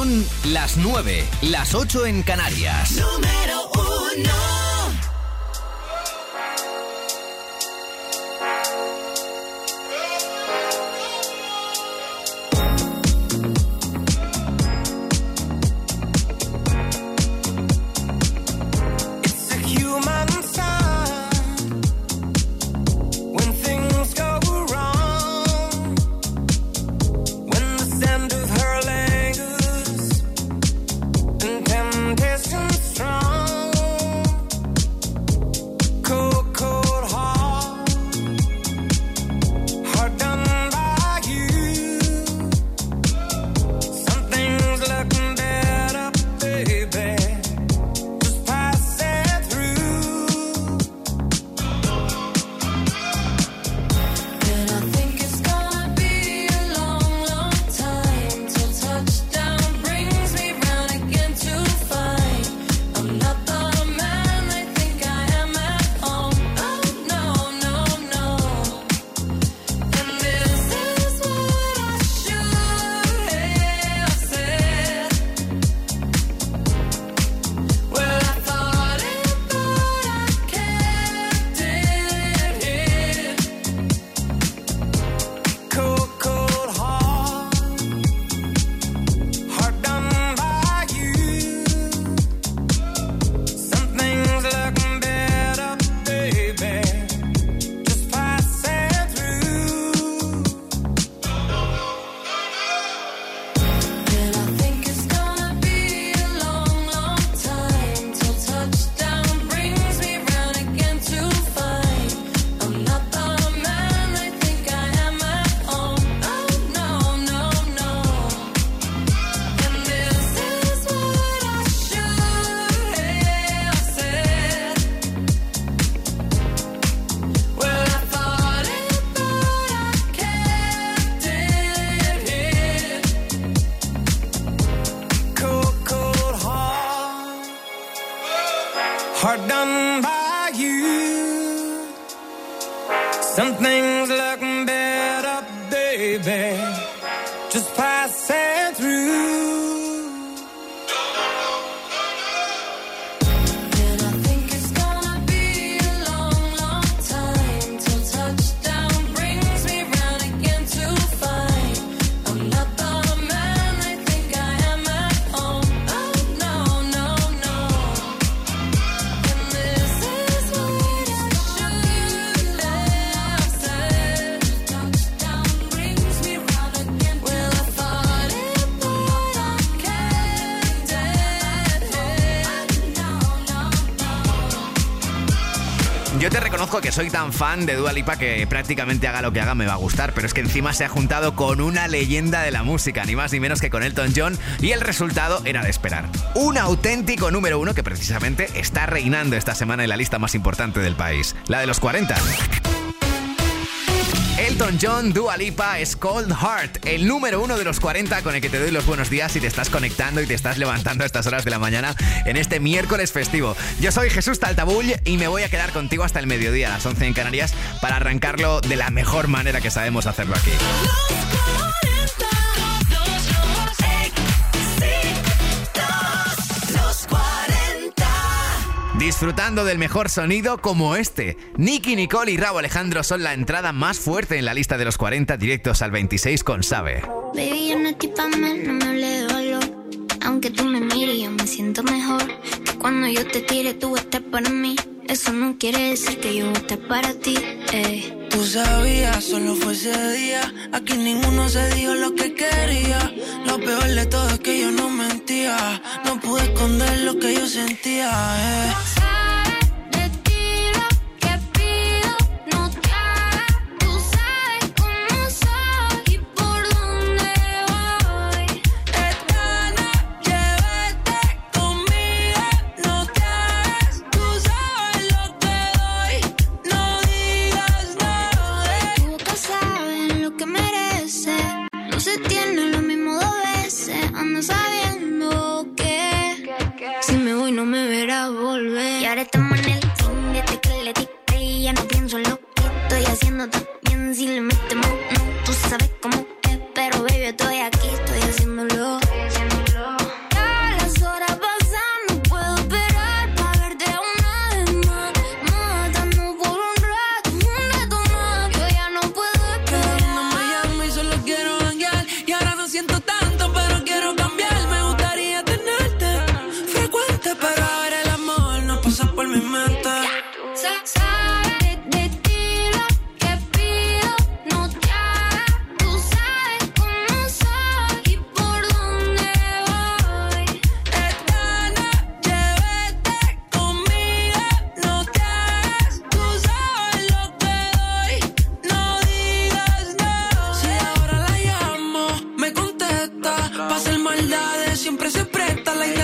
Son las 9, las 8 en Canarias. Número 1. Hard done by you. Some things look better, baby, just passing through. Yo te reconozco que soy tan fan de Dua Lipa que prácticamente haga lo que haga me va a gustar, pero es que encima se ha juntado con una leyenda de la música, ni más ni menos que con Elton John, y el resultado era de esperar. Un auténtico número 1 que precisamente está reinando esta semana en la lista más importante del país, la de los 40. Elton John, Dua Lipa, es Cold Heart, el número 1 de los 40 con el que te doy los buenos días si te estás conectando y te estás levantando a estas horas de la mañana en este miércoles festivo. Yo soy Jesús Taltabull y me voy a quedar contigo hasta el mediodía a las 11 en Canarias para arrancarlo de la mejor manera que sabemos hacerlo aquí. Disfrutando del mejor sonido como este. Nicki Nicole y Rauw Alejandro son la entrada más fuerte en la lista de los 40 directos al 26 con Sabe. Baby, yo no estoy pa' mal, no me hable de valor. Aunque tú me mires, yo me siento mejor. Que cuando yo te tire, tú vas a estar para mí. Eso no quiere decir que yo voy a estar para ti, Tú sabías, solo fue ese día. Aquí ninguno se dijo lo que quería. Lo peor de todo es que yo no mentía. No pude esconder lo que yo sentía, no me verás volver. Y ahora estamos en el team, desde que le dije, ya no pienso lo que estoy haciendo también. Si le metemos, no, tú sabes cómo es, pero baby, estoy aquí, estoy haciéndolo.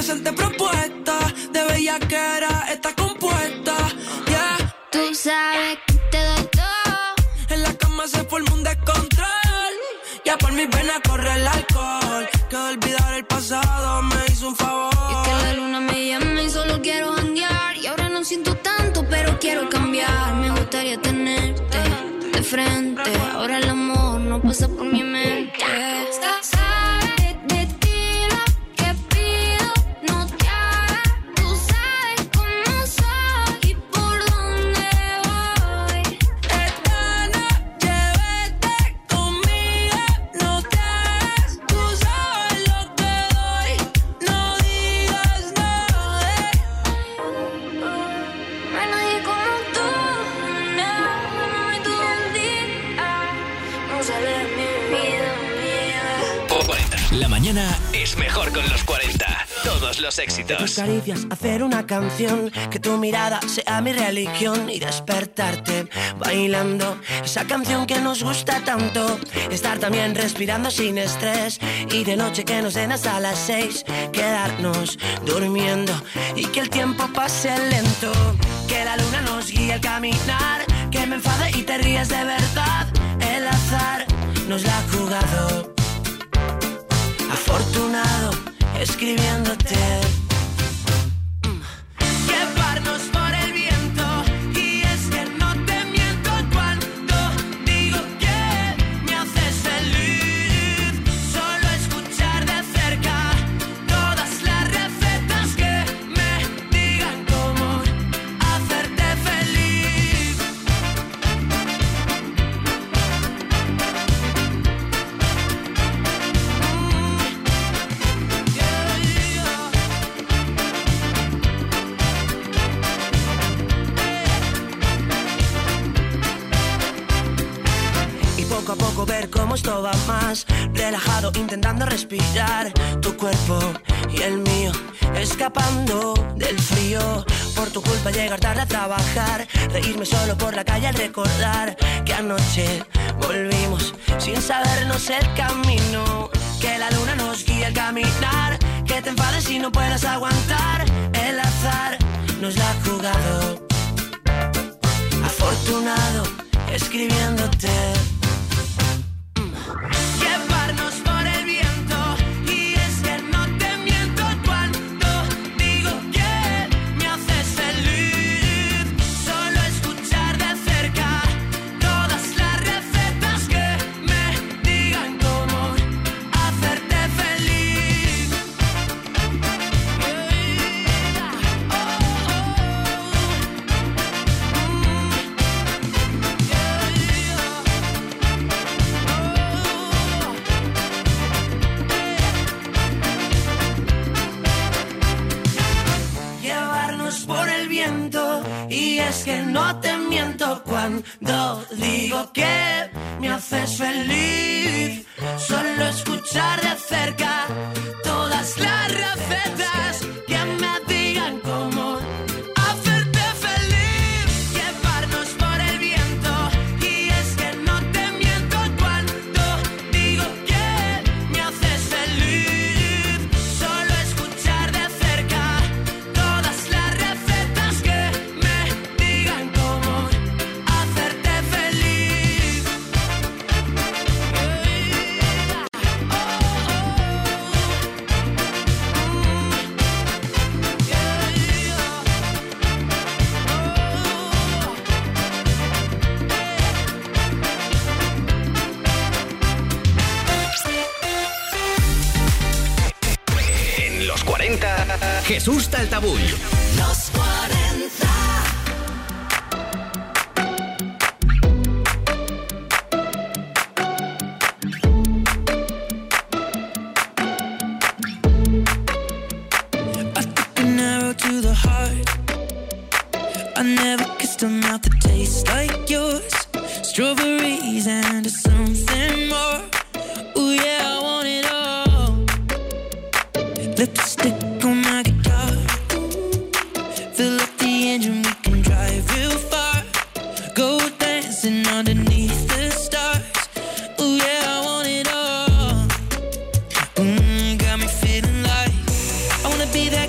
hacerte propuesta de bellaquera, está compuesta, yeah. Tú sabes que te doy todo. En la cama se forma un descontrol. Ya por mis venas corre el alcohol. Que olvidar el pasado me hizo un favor. Y es que la luna me llama y solo quiero janguear. Y ahora no siento tanto, pero quiero cambiar. Me gustaría tenerte de frente. Ahora el amor no pasa por mi mente. Sabes de ti lo que pido, no te hagas. Tú sabes cómo soy y por dónde voy. Esta noche vete conmigo, no te hagas. Tú sabes lo que doy, no digas no. No hay nadie como tú, no hay tú un día. No sale de mi vida. 40. La mañana es mejor con los 40. Todos los éxitos. Tus caricias, hacer una canción, que tu mirada sea mi religión y despertarte bailando esa canción que nos gusta tanto. Estar también respirando sin estrés y de noche que nos den hasta las 6. Quedarnos durmiendo y que el tiempo pase lento. Que la luna nos guíe al caminar, que me enfade y te rías de verdad. El azar nos la ha jugado. Afortunado escribiéndote. Llevarnos por el viento. Y es que no te miento cuando digo que me haces feliz. Solo escuchar de cerca todas las recetas que me digan cómo hacerte feliz. Poco a poco ver cómo esto va más. Relajado intentando respirar. Tu cuerpo y el mío escapando del frío. Por tu culpa llegar tarde a trabajar. Reírme solo por la calle al recordar que anoche volvimos sin sabernos el camino. Que la luna nos guía al caminar. Que te enfades y no puedas aguantar. El azar nos la ha jugado. Afortunado escribiéndote. Llevarnos por el viento. Y es que no te miento cuando digo que me haces feliz. Solo escuchar de cerca todas las recetas que me digan cómo hacerte feliz. Por el viento. Y es que no te miento cuando digo que me haces feliz. Solo escuchar de cerca todas las recetas que me digan cómo hacerte feliz. Llevarnos por el viento. Y es que no te miento cuando digo que me haces feliz. Solo escuchar de cerca todas las recetas que me digan cómo hacerte feliz. En los 40, Jesús Taltabull. Los 40. I took an arrow to the heart. I never kissed a mouth that tastes like yours. Strawberries and something more. Ooh yeah, I want it all. Lipstick on my guitar. Fill up the engine, we can drive real far. Go dancing underneath the stars. Ooh yeah, I want it all. Got me feeling like I wanna be there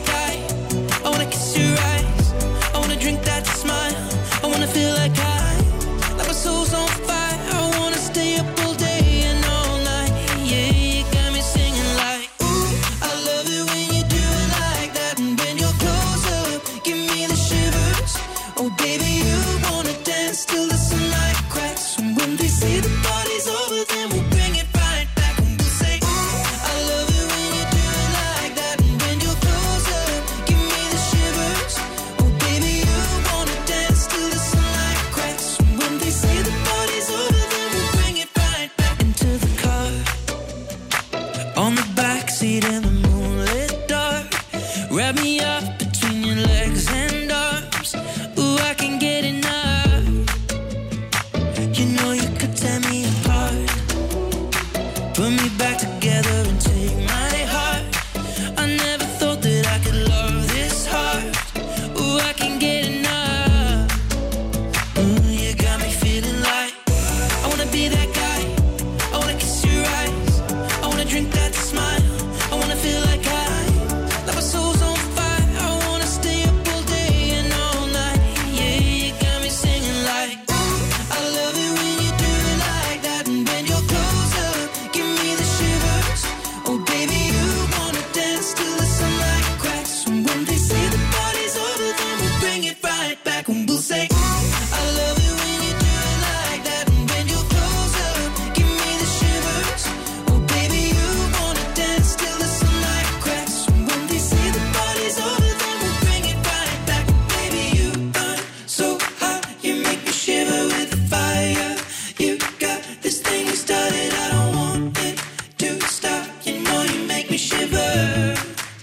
me back together and take my heart. I never thought that I could love this hard. Ooh, I can't get enough. You got me feeling like I wanna be that guy. I wanna kiss your eyes. I wanna drink that smile. I wanna feel like like my soul's on fire. I wanna stay up all day and all night. Yeah, you got me singing like, ooh, I love it when you do it like that. And when you're closer, give me the shivers. Oh baby, you wanna dance till the sunlight cracks. And when they say the party's over, then we'll bring it right back. And we'll say, ooh, I love it when you do it like that. And when you're closer, give me the shivers. Oh baby, you wanna dance till the sunlight cracks. And when they say the party's over, then we'll bring it right back. Baby, you burn so hot, you make me shiver with the fire. You got this thing you started, I don't want it to stop. You know you make me shiver.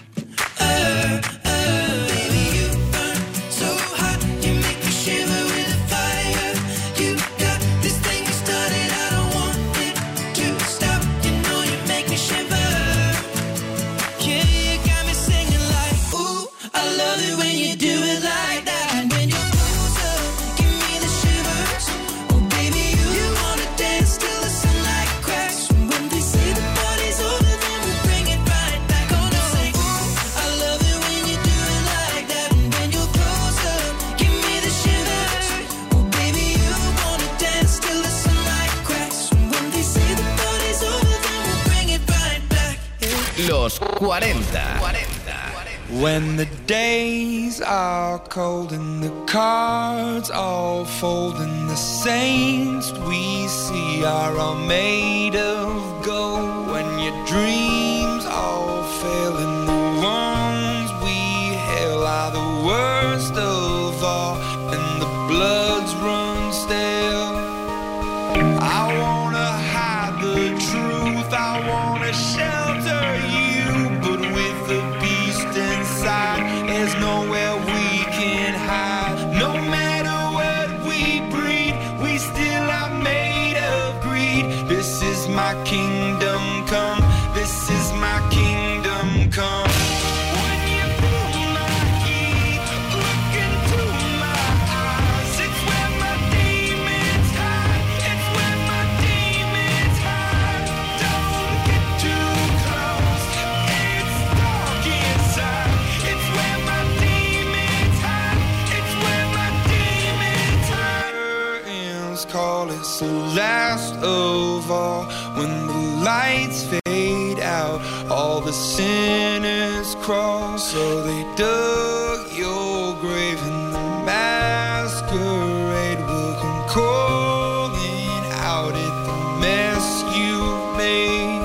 Baby, you burn so hot, you make me shiver with the fire. You got this thing you started, I don't want it to stop. You know you make me shiver. Yeah, you got me singing like, ooh, I love it when you do it like that. And when you're closer, give me the shivers. Oh baby, you wanna dance till the sunlight cracks. And when they say the party's over, then we'll bring it right back. Gonna say, ooh, I love it when you do it like that. And when you're closer, give me the shivers. Oh baby, you wanna dance till the sunlight cracks. And when they say the party's over, then we'll bring it right back. Los 40. When the days are cold and the cards all fold and the saints we see are all made of gold. When your dreams all fail and the ones we hail are the worst of all and the bloods run stale. I wanna hide the truth, I wanna shelter you, but with the beast inside, there's nowhere we can hide. No matter what we breed, we still are made of greed. This is my kingdom come, this is my kingdom come. When you pull my heat, look into my eyes, it's where my demons hide, it's where my demons hide. Don't get too close, it's dark inside, it's where my demons hide, it's where my demons hide. Curtains call it the last of all. When the lights fade out, all the sinners crawl. So they dug your grave and the masquerade will come calling out at the mess you made.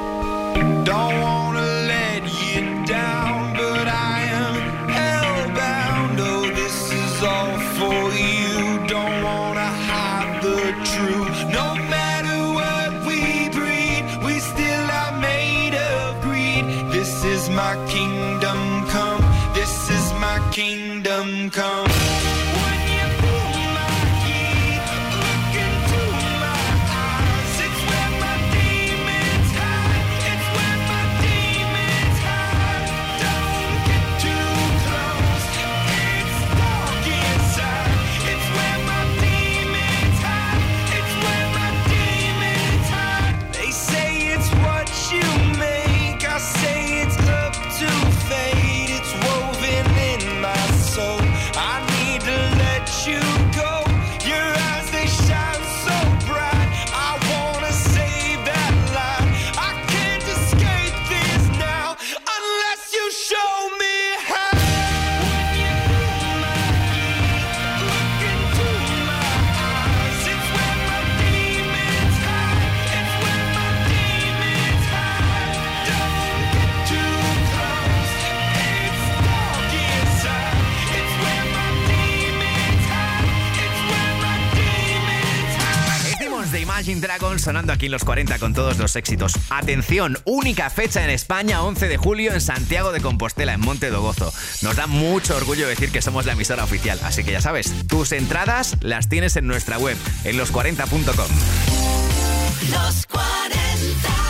Don't wanna let you down, but I am hellbound. Oh, this is all for you. Don't wanna hide the truth. No matter what we breed, we still are made of greed. This is my kingdom come, this is my kingdom come. When you pull my heat, look into my eyes, it's where my demons hide, it's where my demons hide. Don't get too close, it's dark inside, it's where my demons hide, it's where my demons hide. They say it's what you make, I say it's up to fate. It's woven in my soul, I need to let you go. Your eyes, they shine so bright, I wanna save that light. I can't escape this now unless you show me how. When you pull my heat, look into my eyes, it's where my demons hide, it's where my demons hide. Don't get too close, it's dark inside, it's where my demons hide, it's where my demons hide. Hicimos de Imagine Dragons sonando aquí en los 40 con todos los éxitos. Atención, única fecha en España, 11 de julio en Santiago de Compostela, en Monte do Gozo. Nos da mucho orgullo decir que somos la emisora oficial, así que ya sabes, tus entradas las tienes en nuestra web, en los40.com. Los 40.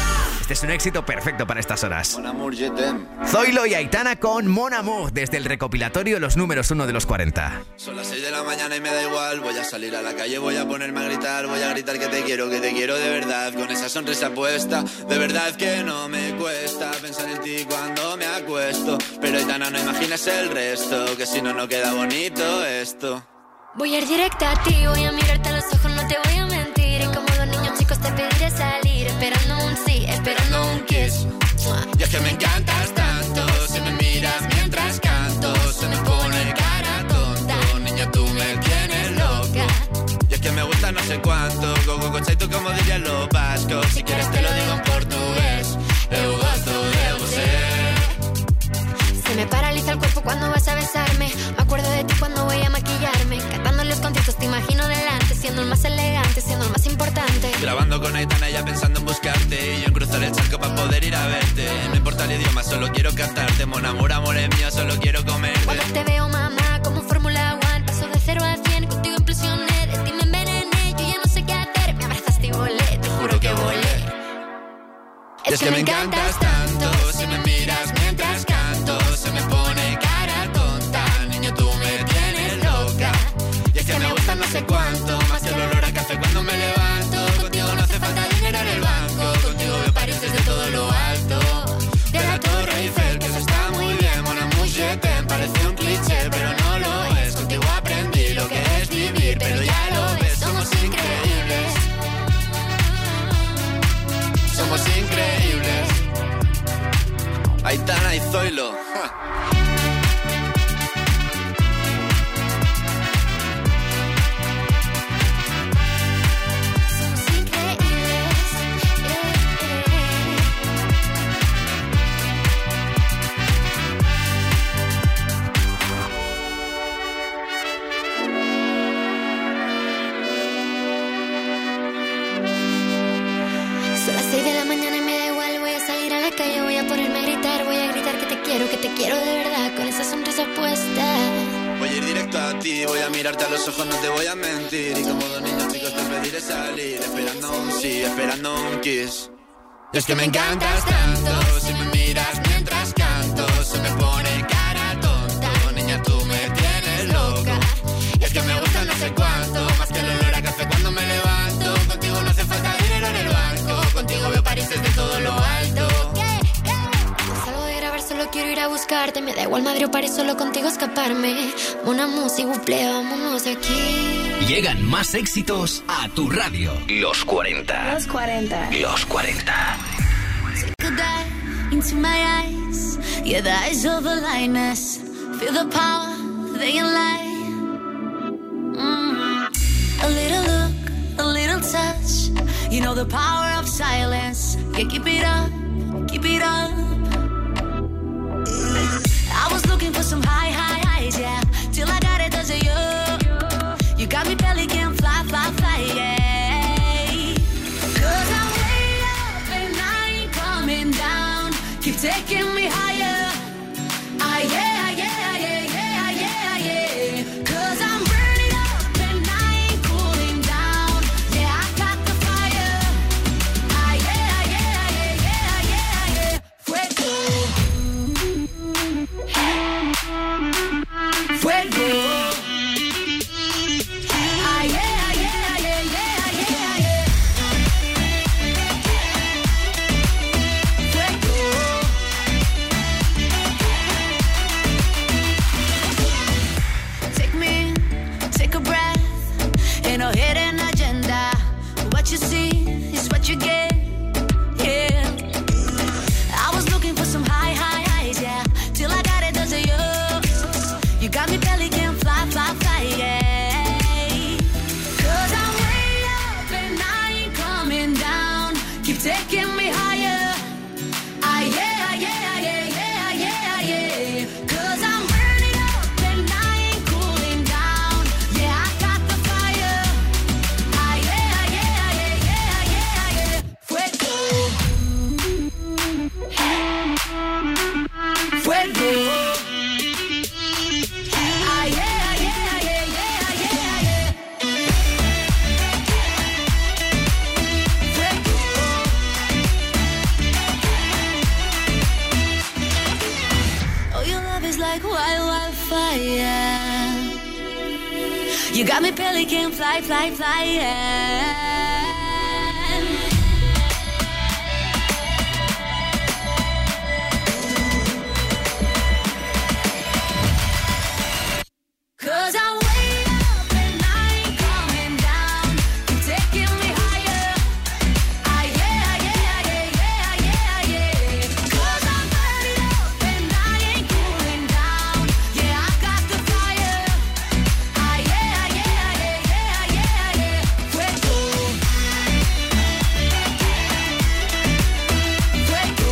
Este es un éxito perfecto para estas horas. Mon amour, je t'aime. Zoilo y Aitana con Mon Amour, desde el recopilatorio Los números 1 de los 40. Son las 6 de la mañana y me da igual. Voy a salir a la calle, voy a ponerme a gritar. Voy a gritar que te quiero de verdad. Con esa sonrisa puesta, de verdad que no me cuesta pensar en ti cuando me acuesto. Pero Aitana, no imaginas el resto, que si no, no queda bonito esto. Voy a ir directa a ti, voy a mirarte a los ojos, no te voy a mentir. Y como dos niños chicos te pediré salir, esperando un sí, esperando un kiss. Y es que me encantas tanto, si me miras mientras canto, se me pone cara tonta. Niña, tú me tienes loca. Y es que me gusta no sé cuánto, go cochai, tú como dirías los vascos. Si quieres te lo digo en portugués, eu gosto de você. Se me paraliza el cuerpo cuando vas a besarme. Me acuerdo de ti cuando voy a maquillarme. Cantando los conciertos te imagino delante, siendo el más elegante, siendo el más importante. Grabando con Aitana ya pensando en buscarte, y yo en cruzar el charco para poder ir a verte. No importa el idioma, solo quiero cantarte. Mon amour, amor es mío, solo quiero comerte. Cuando te veo, mamá, como Fórmula 1, paso de 0 a 100, contigo impresioné. De ti me envenené, yo ya no sé qué hacer. Me abrazaste y volé, te juro que volé. Es que me encantas tanto, si me miras mientras canto, se me pone cara tonta. Niño, tú me tienes loca. Y es que me gusta no sé cuánto, más que el olor a café cuando me levanto. Contigo no hace falta dinero en el banco, contigo veo París desde todo lo alto. De la Torre Eiffel, que eso está muy bien. Mon amour, je t'aime, parece un cliché, pero no lo es. Contigo aprendí lo que es vivir, pero ya lo ves, somos increíbles. Somos increíbles. Aitana y Zoilo. Somos increíbles. Son las 6 de la mañana y me da igual. Voy a salir a la calle, voy a ponerme a gritar. Voy a gritar que te quiero de verdad, con esa sonrisa puesta. Voy a ir directo a ti, voy a mirarte a los ojos, no te voy a mentir. Y como dos niños chicos te pediré salir, esperando un sí, esperando un kiss. Y es que me encantas tanto, si me miras mientras canto, se me pone cara tonta. Niña, tú me tienes loca. Y es que me gusta no sé cuánto, más que el olor a café cuando me levanto. Contigo no hace falta dinero en el banco, contigo veo París desde todo lo alto. Salgo de grabar, solo quiero ir a buscarte. Me da igual Madrid o París, solo contigo escaparme. Una música, buple, vámonos de aquí. Llegan más éxitos a tu radio. Los 40. Los 40. Los 40. Take a dive into my eyes. Yeah, the eyes of a lioness. Feel the power, they can lie. A little look, a little touch. You know the power of silence. Yeah, keep it up, keep it up. I was looking for some high highs, yeah. Till I got it, does it you? You got me belly can fly, yeah. 'Cause I'm way up and I ain't coming down. Keep taking me higher. Ah, yeah, yeah, yeah, yeah, yeah, yeah. 'Cause I'm burning up and I ain't cooling down. Yeah, I got the fire. Ah, yeah, yeah, yeah, yeah, yeah, yeah. Fuego. Fuego. like wildfire. You got me pelican fly, fly, fly, yeah. Cause I'm way up and I ain't coming down. You're taking me higher. Ah, yeah, yeah, yeah, yeah, yeah, yeah. Cause I'm burning up and I ain't cooling down. Yeah, I got the fire. Ah, yeah, yeah, yeah, yeah, yeah, yeah. Fuego. Fuego.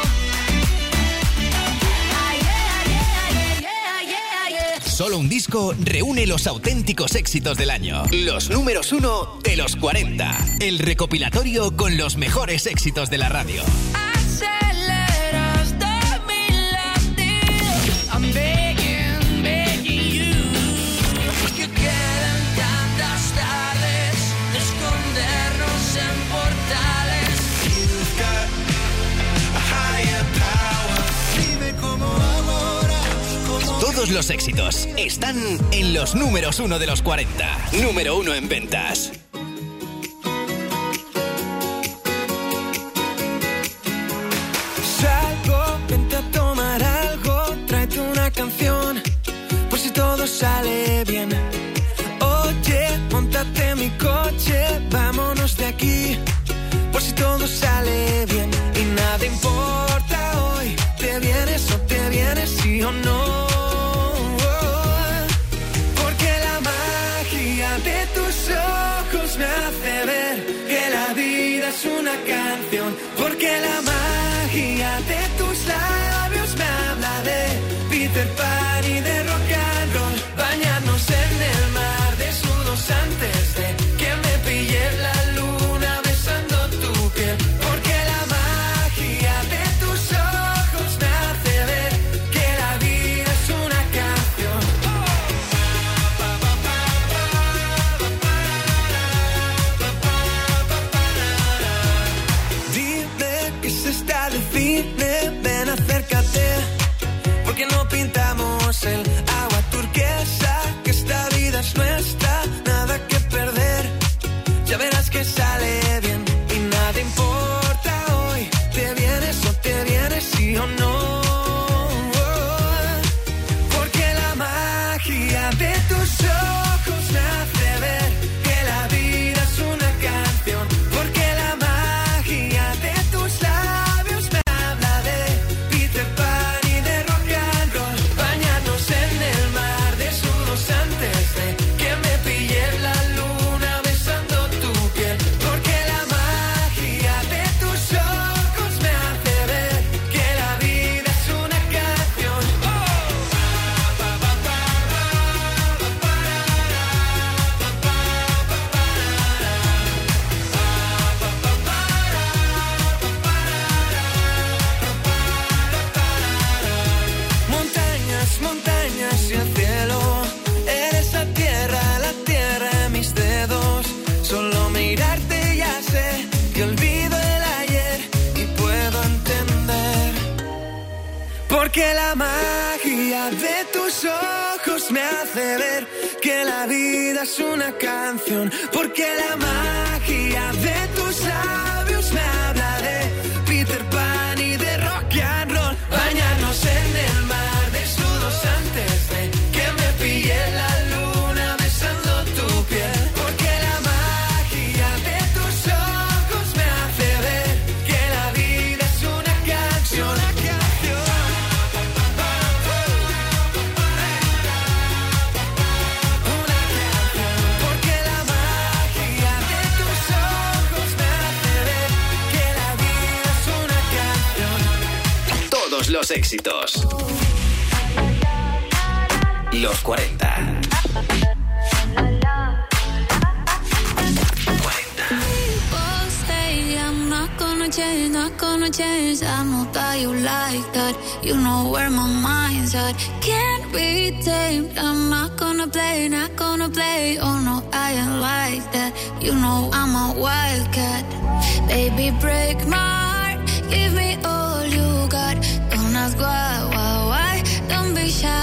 Ah, yeah, yeah, yeah, yeah, yeah. Solo un disco reúne los auténticos éxitos del año. Los números 1 de los 40. El recopilatorio con los mejores éxitos de la radio. Aceleras de mi latido. I'm begging, begging you. Que quedan tantas tardes de escondernos en portales. You've got a higher power. Dime cómo ahora, cómo... Todos los éxitos están en los números 1 de los 40. Número 1 en ventas. Salgo, vente a tomar algo, tráete una canción, por si todo sale bien. Oye, móntate en mi coche, vámonos de aquí, por si todo sale bien. Y nada importa hoy, te vienes o te vienes, sí o no. Porque la magia de tus ojos me hace ver que la vida es una canción. Porque la magia de tus labios me habla de Peter Pan y de rock and roll. Bañarnos en el mar desnudos antes de que me pille la luna besando tu piel. Porque la magia de tus ojos me hace ver que la vida es una canción. Dime que se está de cine, ven acércate, porque no pintamos el agua turquesa, que esta vida es nuestra, nada que perder, ya verás que sale bien. Y nada importa hoy, te vienes o te vienes, sí o no. Porque la magia de tus ojos me hace ver que la vida es una canción. Porque la magia de tus labios me habla de Peter Pan y de rock and roll. Bañarnos en el mar desnudos antes de que me pille la luna besando tu piel. Porque la magia de tus ojos me hace ver que la vida es una canción. Montañas, montañas y el cielo, eres la tierra en mis dedos. Solo mirarte ya sé que olvido el ayer y puedo entender. Porque la magia de tus ojos me hace ver que la vida es una canción. Porque la magia de tus labios me habla de Peter Pan y de rock and roll. Bañarnos en el mar desnudos antes de que me pille la luna besando tu piel. Porque la magia de tus ojos me hace ver que la vida es una canción. Una canción. Porque la magia de tus ojos me hace ver que la vida es una canción. Todos los éxitos. Los 40. 40. People say I'm not gonna change. I know that you like that. You know where my mind's at. Can't be tamed. I'm not gonna play. Oh no, I ain't like that. You know I'm a wildcat. Baby, break my heart. Give me all you got. Don't ask why. Don't be shy.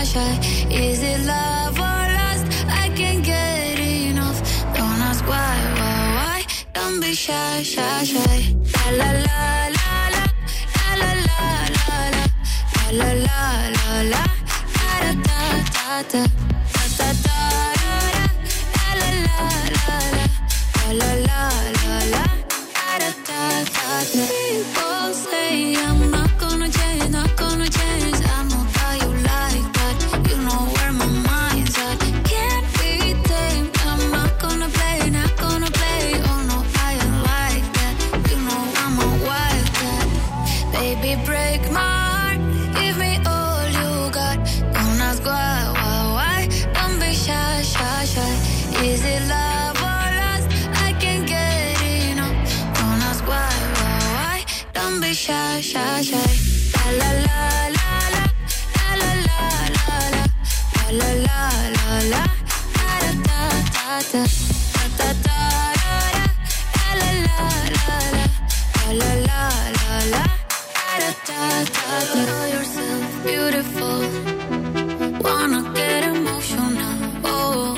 shy. Is it love or lust? I can't get enough. Don't ask why. Don't be shy, shy, shy. La la la la la, la la la la, la la la la, da da da da, da da da, la la la la, la la la la, da da da da. People say I'm not gonna change, not gonna change. I know that you like that. You know where my mind's at. Can't be tamed. I'm not gonna play, not gonna play. Oh no, I ain't like that. You know I'm a wildcat. Baby, break my heart. Give me all you got. Don't ask why. Don't be shy, shy, shy. Is it love or lust? I can't get enough. Don't ask why. Don't be shy, shy, shy. La la la la, la la la la, la la la la, da da da da, da da da, la la la la, la la la la, da da da da. Know yourself beautiful. Wanna get emotional. Oh,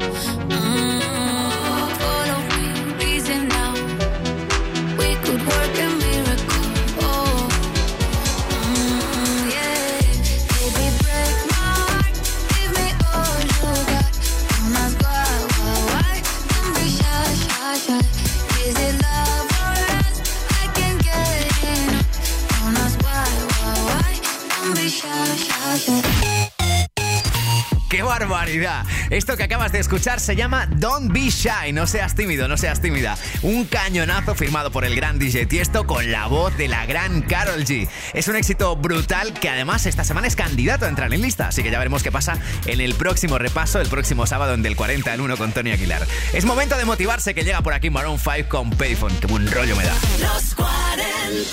follow me, reason now. We could work a miracle. Oh, yeah. Baby, break my heart. Give me all you got. Don't ask why. Don't be shy, shy, shy. Is it love or lust? I can't get enough. Don't ask why. Don't be shy, shy, shy. ¡Qué barbaridad! Esto que acabas de escuchar se llama Don't Be Shy. No seas tímido, no seas tímida. Un cañonazo firmado por el gran DJ Tiesto con la voz de la gran Karol G. Es un éxito brutal que además esta semana es candidato a entrar en lista. Así que ya veremos qué pasa en el próximo repaso, el próximo sábado en Del 40 al 1 con Tony Aguilar. Es momento de motivarse, que llega por aquí Maroon 5 con Payphone. ¡Qué buen rollo me da! Los 40.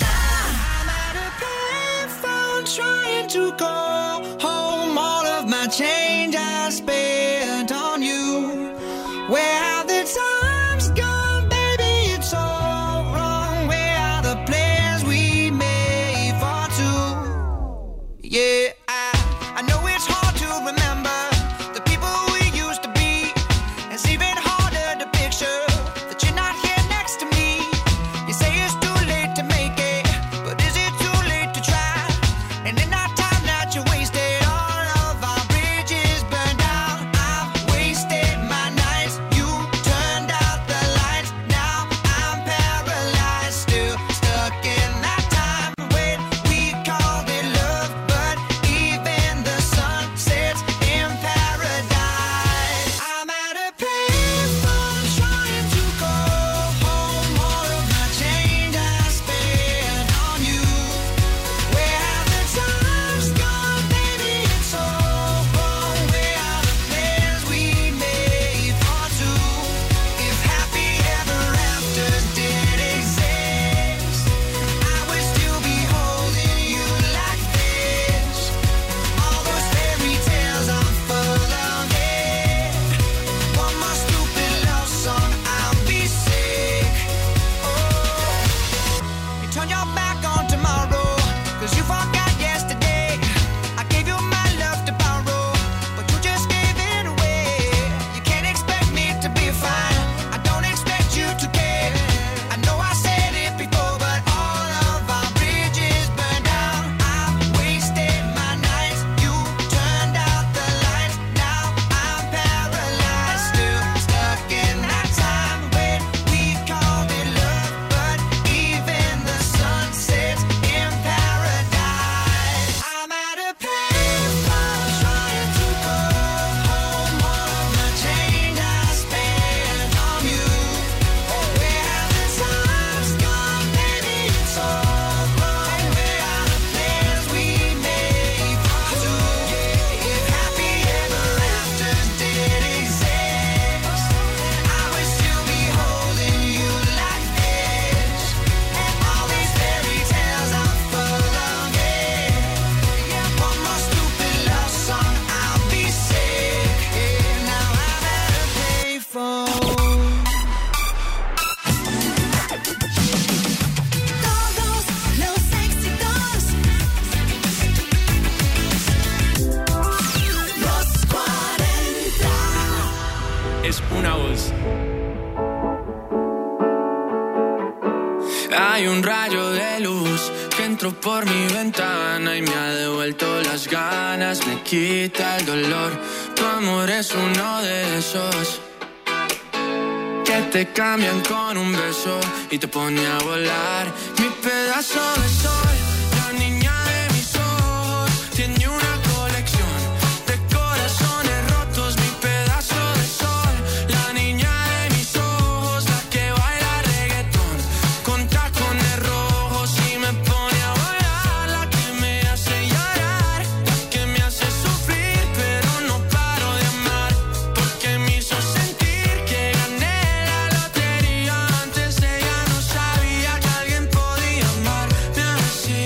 Trying to go home, all of my change I spent on you. Where have the times gone, baby? It's all wrong. Where are the plans we made for two? Yeah, I know it's hard to remember the people we used to be. It's even harder to picture that you're not here next to me. You say it's too late to make it, but is it too late to try? And in that time that you wasted, all of our bridges burned out. I've wasted my nights, you turned out the lights. Now I'm paralyzed, still stuck in that time when we called it love. But even the sun sets in paradise. I'm at a payphone trying to go home. All of my change I spent on you. Where have the times gone, baby? It's all wrong. Where are the plans we made for two? If happy ever afters did exist, I would still be holding you like this. All those fairy tales are full of it. One more stupid love song, I'll be sick. Oh, you turn your back on tomorrow, 'cause you forgot yesterday. I gave you my love to borrow, but you just gave it away. You can't expect me to be fine, I don't expect you to care. I know I said it before, but all of our bridges burned out. I've wasted my nights, you turned out the lights. Now I'm paralyzed, still stuck in that time when we called it love. But even the sun sets in paradise. de luz que entró por mi ventana y me ha devuelto las ganas, me quita el dolor. Tu amor es uno de esos que te cambian con un beso y te pone a volar. Mi pedazo de sol, la niña de mis ojos, tiene una colección de corazones rotos. Mi pedazo de sol, la niña de mis ojos, la que baila reggaetón con tacones rojos y me pone a volar. La que me hace llorar, la que me hace sufrir, pero no paro de amar, porque me hizo sentir que gané la lotería. Antes ella no sabía que alguien podía amarme así.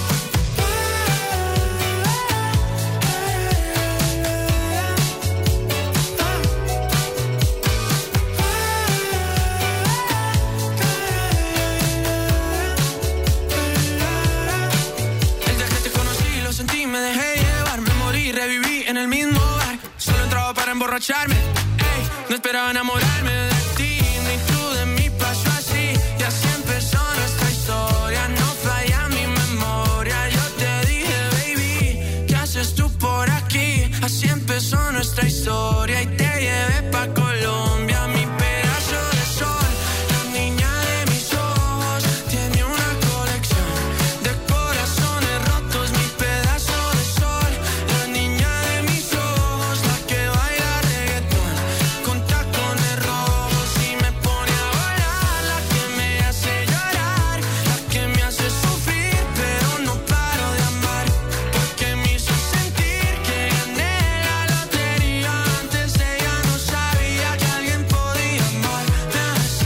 Desde que te conocí lo sentí, me dejé llevar, me morí, reviví en el mismo bar. Solo entraba para emborracharme, ey, no esperaba enamorarme de ti, ni tú de mí, pasó así. Y así empezó nuestra historia, no falla mi memoria. Yo te dije, baby, ¿qué haces tú por aquí? Así empezó nuestra historia y te llevé pa' Colombia. Mi pedazo de sol, la niña de mis ojos, tiene una colección de corazones rotos. Mi pedazo de sol, la niña de mis ojos, la que baila reggaetón con tacones rojos y me pone a volar. La que me hace llorar, la que me hace sufrir, pero no paro de amar, porque me hizo sentir que gané la lotería. Antes ella no sabía que alguien podía amarme así.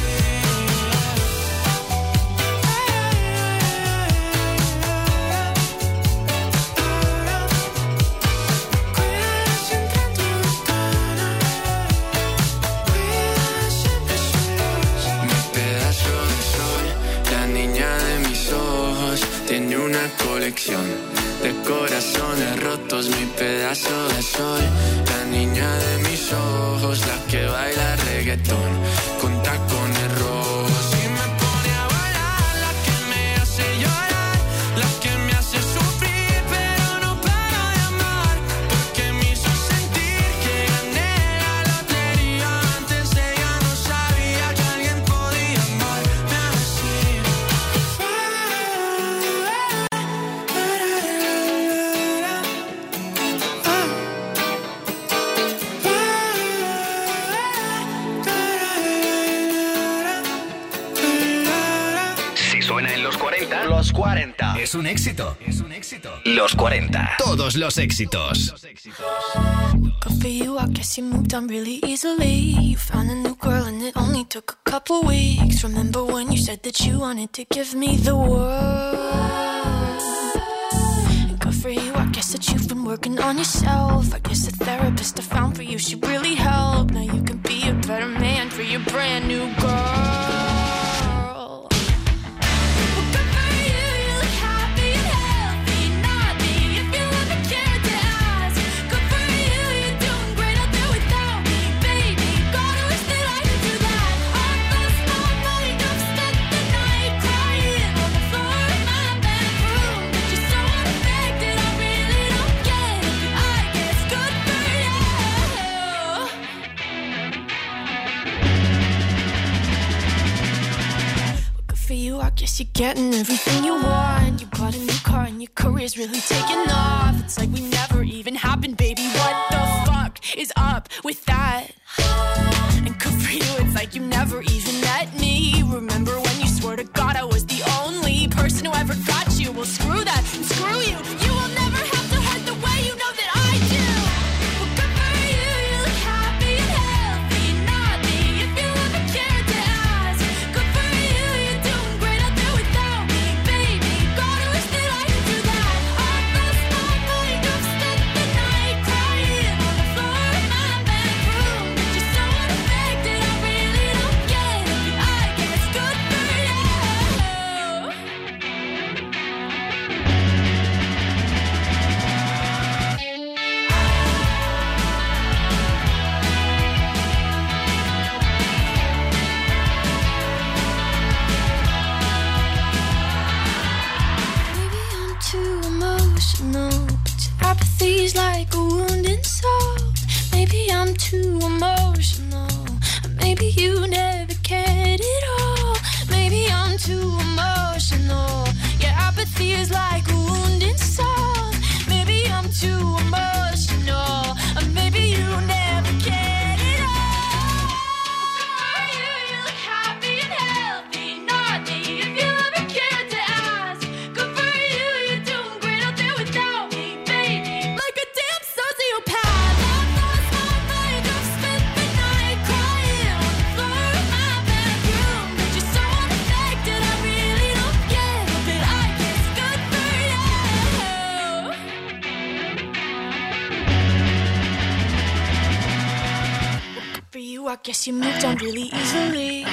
Mi pedazo de sol, la niña de mis ojos, tiene una colección de corazones rotos. Mi pedazo de sol, la niña de mis ojos, la que baila reggaetón con tacones rojos y me pone a volar. La que me hace llorar, la que me hace sufrir, pero no paro de amar, porque me hizo sentir que gané la lotería. Antes ella no sabía que alguien podía amarme así. Si suena en los 40, Los 40. es un éxito. Los 40. Todos los éxitos. Good for you, I guess you moved on really easily. You found a new girl and it only took a couple weeks. Remember when you said that you wanted to give me the world? And good for you, I guess that you've been working on yourself. I guess the therapist I found for you, she really helped. Now you can be a better man for your brand new girl. Well, good for you, you look happy and healthy, not me. If you ever cared to ask, good for you, you're doing great out there without me, baby. Gotta wish that I could do that. All last night, I've spent the night crying on the floor of my bedroom. But you're so unaffected, I really don't get it. I guess good for you. Good for you, I guess you're getting everything you want. You bought a new car and your career's really taking off. It's like we never even happened, baby. What the fuck is up with that? And good for you, it's like you never even met me. Remember when you swore to God I was the only person who ever got you? Well, screw that and screw you. You will never have to hurt the way you know that I do. Well, good for you, you look happy and healthy, not me. If you ever cared to ask, good for you, you're doing great out there without me, baby. Gotta wish that I could do that. All last night, I've spent the night crying on the floor of my bedroom. But you're so unaffected, I really don't get it. I guess good for you. emotional. Apathy's like a wound inside. Maybe I'm too emotional. Maybe you never cared at all. Maybe I'm too emotional. Yeah, apathy is like a wound inside. Maybe I'm too emotional. Maybe you never cared at all. You look happy and healthy. Not me if you ever cared to ask. Good for you, you're doing great out there without me, baby. Like a damn sociopath. I've lost my mind. I've spent the night crying on the floor of my bedroom. But you're so unaffected, I really don't get it. But I guess good for you. For you, I guess you moved on really easily.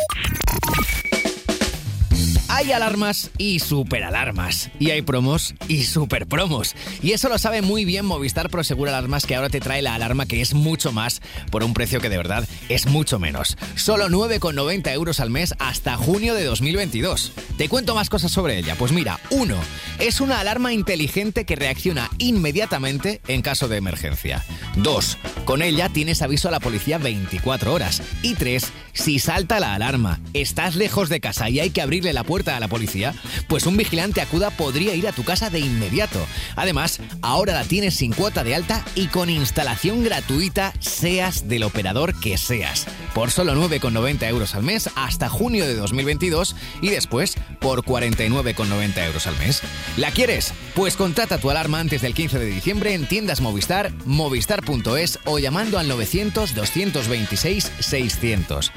Hay alarmas y superalarmas. Y hay promos y superpromos. Y eso lo sabe muy bien Movistar Prosegur Alarmas, que ahora te trae la alarma que es mucho más por un precio que de verdad es mucho menos. Solo 9,90 euros al mes hasta junio de 2022. Te cuento más cosas sobre ella. Pues mira, 1. Es una alarma inteligente que reacciona inmediatamente en caso de emergencia. 2. Con ella tienes aviso a la policía 24 horas. Y 3. Si salta la alarma, estás lejos de casa y hay que abrirle la puerta a la policía, pues un vigilante acuda podría ir a tu casa de inmediato. Además, ahora la tienes sin cuota de alta y con instalación gratuita, seas del operador que seas. Por solo 9,90 euros al mes hasta junio de 2022 y después por 49,90 euros al mes. ¿La quieres? Pues contrata tu alarma antes del 15 de diciembre en tiendas Movistar, movistar.es o llamando al 900-226-600.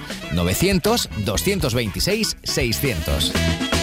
900-226-600.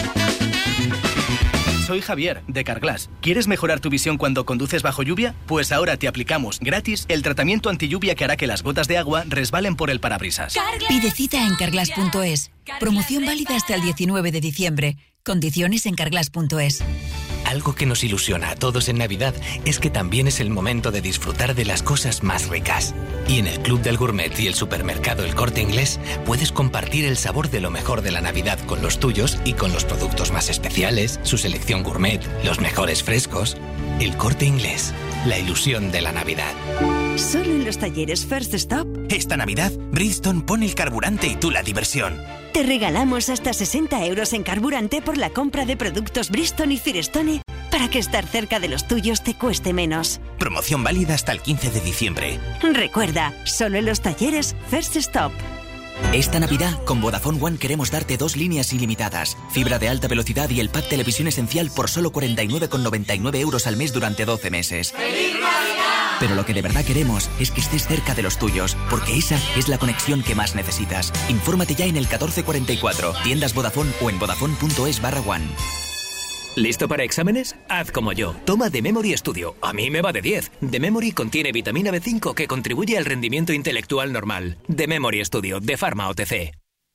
Soy Javier, de Carglass. ¿Quieres mejorar tu visión cuando conduces bajo lluvia? Pues ahora te aplicamos gratis el tratamiento antilluvia que hará que las gotas de agua resbalen por el parabrisas. Pide cita en carglass.es. Promoción válida hasta el 19 de diciembre. Condiciones en carglass.es. Algo que nos ilusiona a todos en Navidad es que también es el momento de disfrutar de las cosas más ricas. Y en el Club del Gourmet y el supermercado El Corte Inglés puedes compartir el sabor de lo mejor de la Navidad con los tuyos y con los productos más especiales, su selección gourmet, los mejores frescos. El Corte Inglés, la ilusión de la Navidad. Solo en los talleres First Stop. Esta Navidad, Bridgestone pone el carburante y tú la diversión. Te regalamos hasta 60 euros en carburante por la compra de productos Bridgestone y Firestone para que estar cerca de los tuyos te cueste menos. Promoción válida hasta el 15 de diciembre. Recuerda, solo en los talleres First Stop. Esta Navidad, con Vodafone One queremos darte 2 líneas ilimitadas, fibra de alta velocidad y el pack Televisión Esencial por solo 49,99 euros al mes durante 12 meses. ¡Feliz Navidad! Pero lo que de verdad queremos es que estés cerca de los tuyos, porque esa es la conexión que más necesitas. Infórmate ya en el 1444, tiendas Vodafone o en vodafone.es/one. ¿Listo para exámenes? Haz como yo. Toma The Memory Studio. A mí me va de 10. The Memory contiene vitamina B5 que contribuye al rendimiento intelectual normal. The Memory Studio, de Pharma OTC.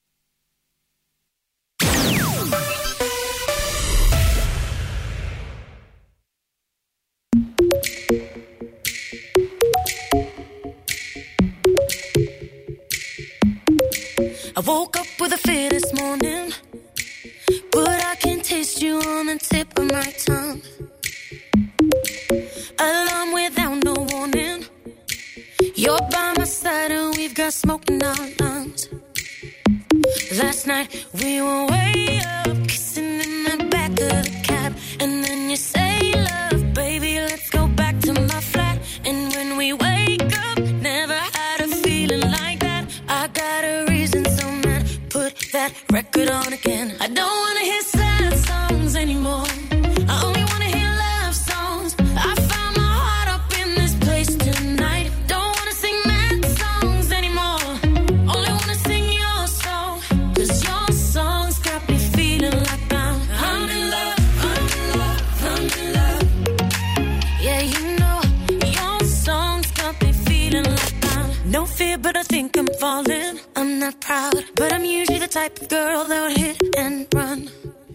I woke up with a fear this morning, but I can taste you on the tip of my tongue. Alarm without no warning. You're by my side and we've got smoke in our lungs. Last night we were way up, kissing in the back of the cab. And then you say, love, baby, let's go back to my flat. And when we wake up, never had a feeling like that. I got a reason, so man, put that record on again. I don't wanna hear sad songs anymore. I only wanna hear love songs. I found my heart up in this place tonight. Don't wanna sing mad songs anymore. Only wanna sing your song. 'Cause your songs got me feeling like I'm in love, I'm in love, I'm in love. Yeah, you know, your songs got me feeling like no fear, but I think I'm falling. I'm not proud, but I'm usually the type of girl that would hit and run.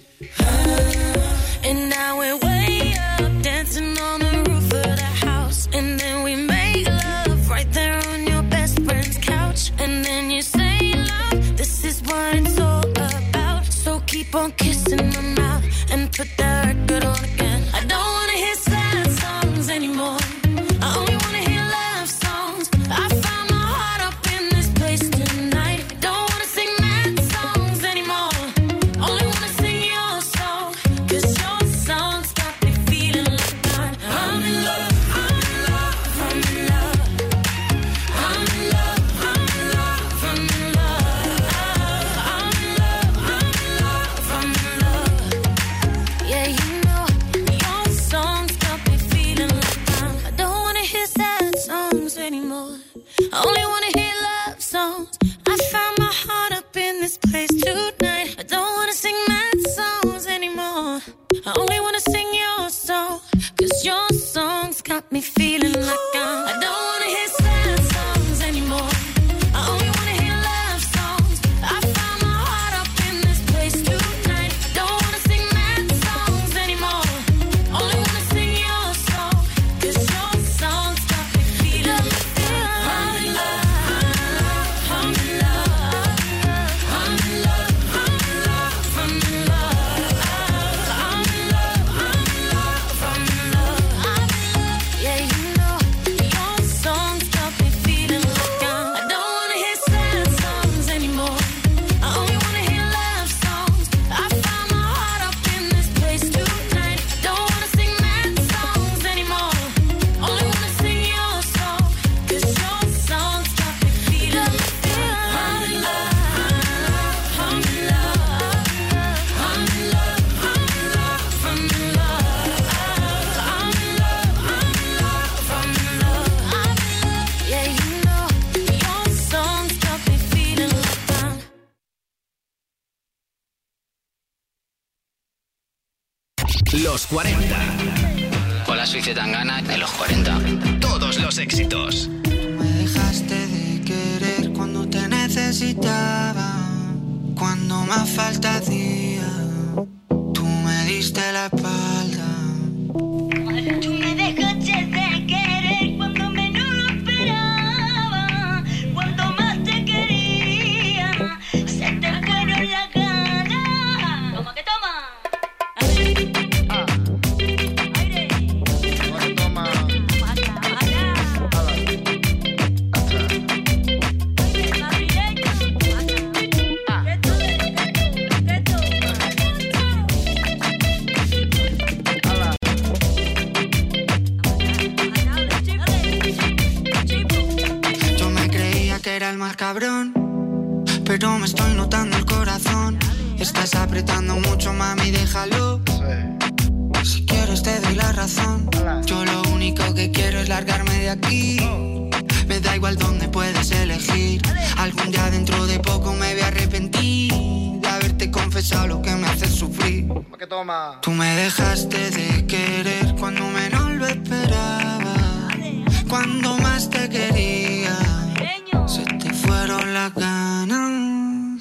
And now we're way up, dancing on the roof of the house. And then we make love right there on your best friend's couch. And then you say, love, this is what it's all about. So keep on kissing my mouth and put that record on again. I don't wanna hear sad Los 40. Hola, soy Zetangana de los 40. Todos los éxitos. Me dejaste de querer cuando te necesitaba, cuando más falta hacía. Tú me diste la espalda. Tú me dejaste de querer cuando menos lo esperaba, cuando más te quería, se te fueron las ganas. Toma que toma. Era el más cabrón, pero me estoy notando el corazón. Estás apretando mucho, mami, déjalo. Si quieres te doy la razón. Yo lo único que quiero es largarme de aquí. Me da igual dónde puedes elegir. Algún día dentro de poco me voy a arrepentir de haberte confesado lo que me hace sufrir. Tú me dejaste de querer cuando menos lo esperaba, cuando más te quería. Se te fueron las ganas.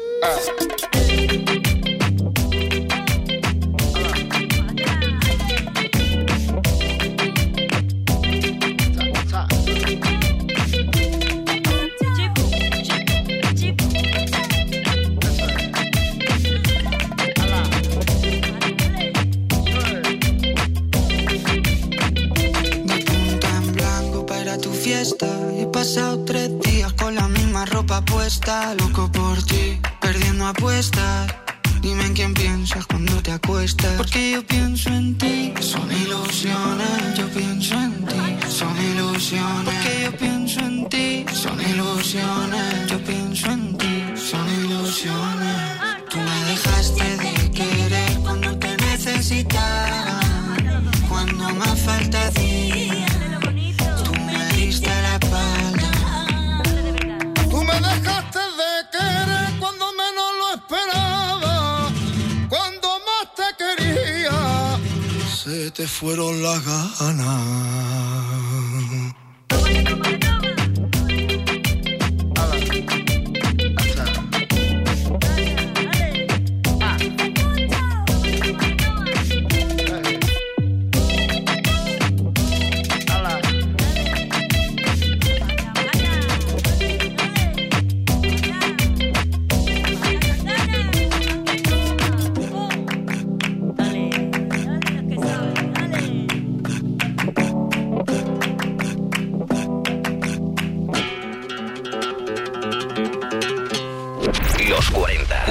He pasado 3 días con la misma ropa puesta, loco por ti, perdiendo apuestas. Dime en quién piensas cuando te acuestas, porque yo pienso en ti. Son ilusiones, yo pienso en ti. Son ilusiones, porque yo pienso en ti. Son ilusiones, yo pienso en ti. Son ilusiones. Tú me dejaste de querer cuando te necesitaba, cuando más falta hacía. Diste la espalda. Tú me dejaste de querer cuando menos lo esperaba, cuando más te quería, se te fueron las ganas. Los 40.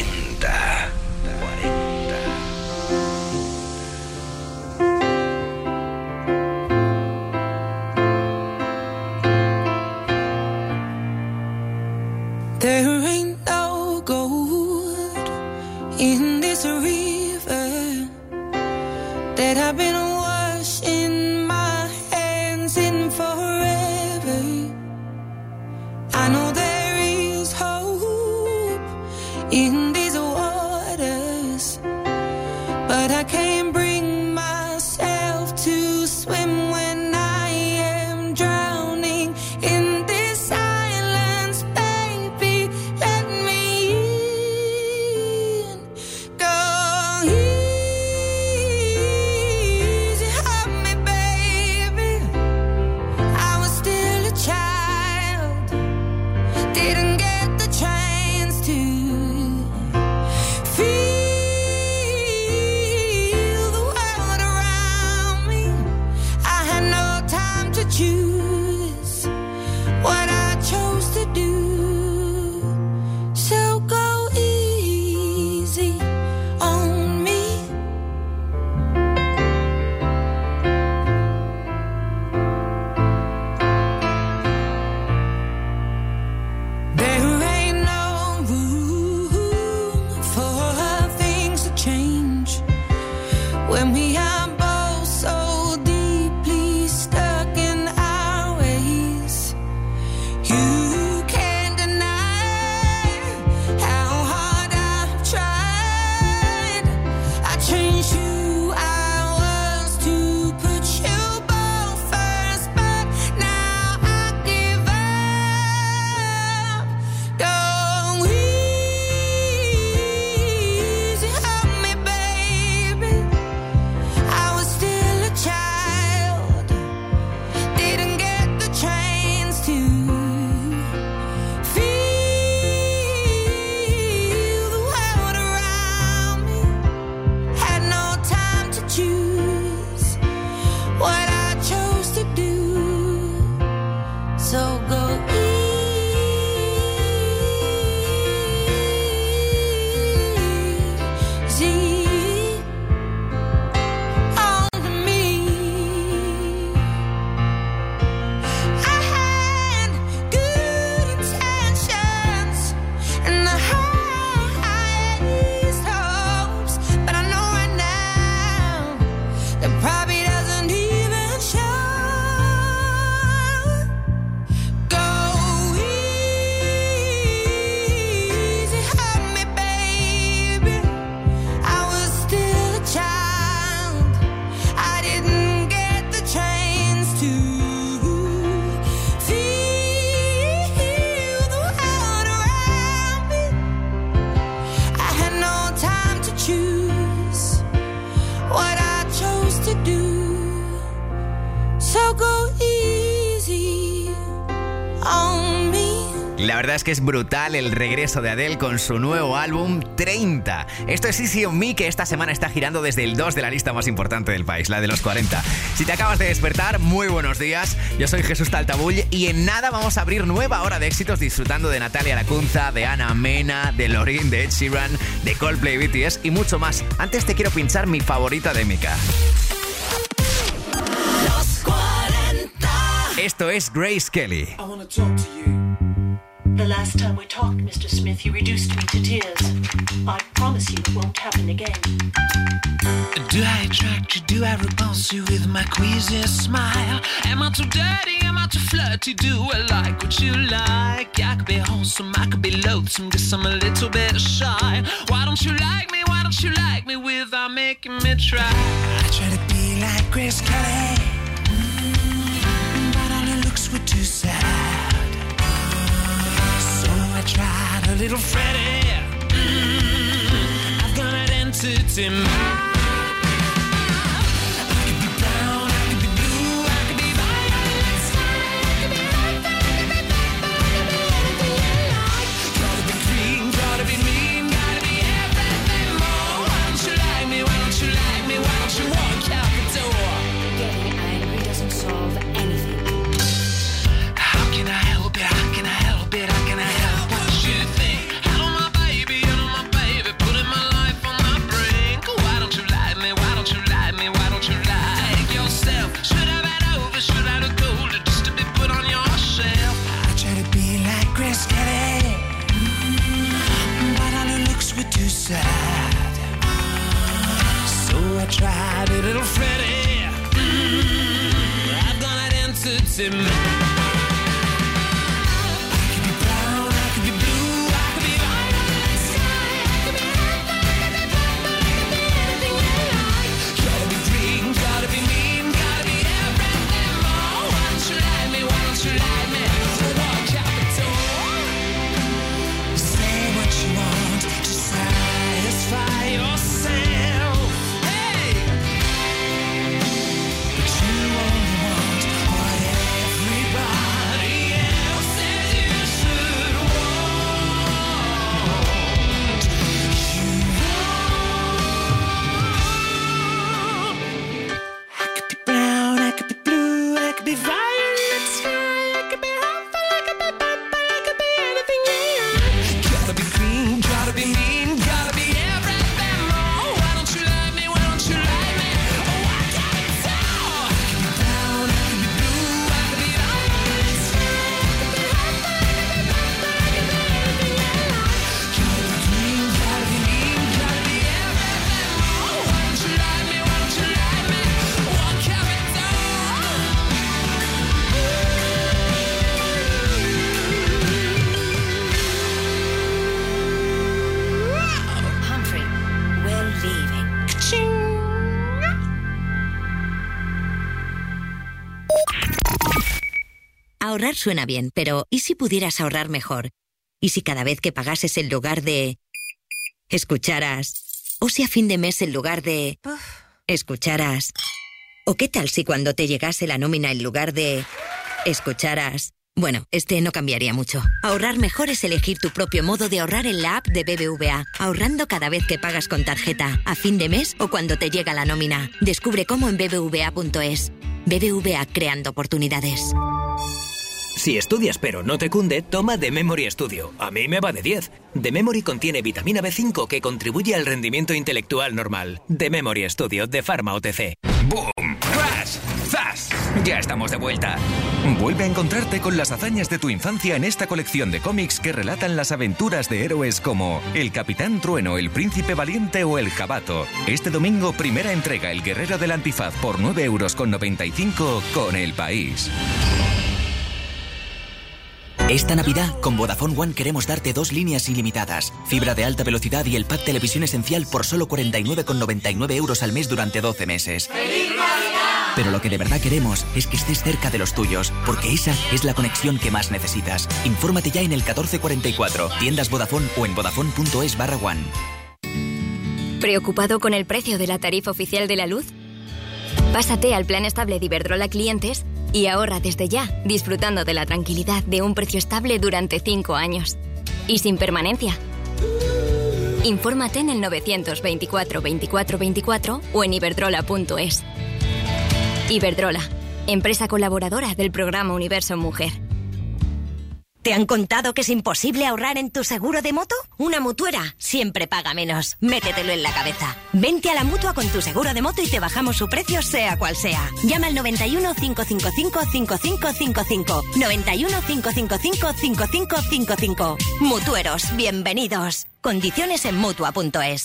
There ain't no gold in this river that I've been washing my hands in forever. I know there is hope in these waters, but I can't bring myself to swim when I am drowning in this silence. Baby, let me in. Go easy on me, baby. I was still a child, didn't get the chance to feel the world around me. I had no time to choose what I chose to do. So go easy on me. There ain't no room for things to change when we are both so deeply stuck in our ways. You can't deny how hard I've tried. I changed who I La verdad es que es brutal el regreso de Adele con su nuevo álbum 30. Esto es Easy on Me, que esta semana está girando desde el 2 de la lista más importante del país, la de los 40. Si te acabas de despertar, muy buenos días. Yo soy Jesús Taltabull y en nada vamos a abrir nueva hora de éxitos disfrutando de Natalia Lacunza, de Ana Mena, de Loreen, de Ed Sheeran, de Coldplay, BTS y mucho más. Antes te quiero pinchar mi favorita de Mika. Esto es Grace Kelly. I want to talk to you. The last time we talked, Mr. Smith, you reduced me to tears. I promise you it won't happen again. Do I attract you? Do I repulse you with my queasy smile? Am I too dirty? Am I too flirty? Do I like what you like? I could be wholesome, I could be loathsome, guess I'm a little bit shy. Why don't you like me? Why don't you like me without making me try? I try to be like Grace Kelly. We're too sad, so I tried a little Freddie. I've got an entity mind. I could be brown, I could be blue, I could be violet sky, I could be red, anything you like. Gotta be green, gotta be mean, gotta be everything more. Why don't you like me? Why don't you like me? Why don't you walk out the door? Getting angry doesn't solve anything. How can I help it? How can I help it? How can I help what you think? Hello my baby, putting my life on the brink. Why don't you like me? Why don't you like me? Why don't you like yourself? Should I bet over? Should I look older just to be put on your shelf? I try to be like Grace Kelly, but all her looks were too sad. So I tried a little Freddie. I've got an entity mind. Ahorrar suena bien, pero ¿y si pudieras ahorrar mejor? ¿Y si cada vez que pagases en lugar de... escucharas? ¿O si a fin de mes en lugar de... escucharas? ¿O qué tal si cuando te llegase la nómina en lugar de... escucharas? Bueno, no cambiaría mucho. Ahorrar mejor es elegir tu propio modo de ahorrar en la app de BBVA, ahorrando cada vez que pagas con tarjeta, a fin de mes o cuando te llega la nómina. Descubre cómo en bbva.es. BBVA, creando oportunidades. Si estudias pero no te cunde, toma The Memory Studio. A mí me va de 10. The Memory contiene vitamina B5 que contribuye al rendimiento intelectual normal. The Memory Studio de Pharma OTC. ¡Boom! ¡Crash! ¡Zas! Ya estamos de vuelta. Vuelve a encontrarte con las hazañas de tu infancia en esta colección de cómics que relatan las aventuras de héroes como El Capitán Trueno, El Príncipe Valiente o El Jabato. Este domingo, primera entrega, El Guerrero del Antifaz por 9,95 € con El País. Esta Navidad, con Vodafone One queremos darte 2 líneas ilimitadas, fibra de alta velocidad y el pack televisión esencial por solo 49,99 € al mes durante 12 meses. ¡Feliz Navidad! Pero lo que de verdad queremos es que estés cerca de los tuyos, porque esa es la conexión que más necesitas. Infórmate ya en el 1444, tiendas Vodafone o en vodafone.es/one. ¿Preocupado con el precio de la tarifa oficial de la luz? Pásate al plan estable de Iberdrola Clientes Y ahorra desde ya, disfrutando de la tranquilidad de un precio estable durante 5 años. Y sin permanencia. Infórmate en el 924 24 24 o en iberdrola.es. Iberdrola, empresa colaboradora del programa Universo Mujer. ¿Te han contado que es imposible ahorrar en tu seguro de moto? Una mutuera siempre paga menos. Métetelo en la cabeza. Vente a la Mutua con tu seguro de moto y te bajamos su precio sea cual sea. Llama al 91 555 5555. 91 555 5555. Mutueros, bienvenidos. Condiciones en Mutua.es.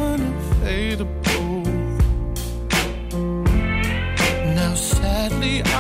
Now sadly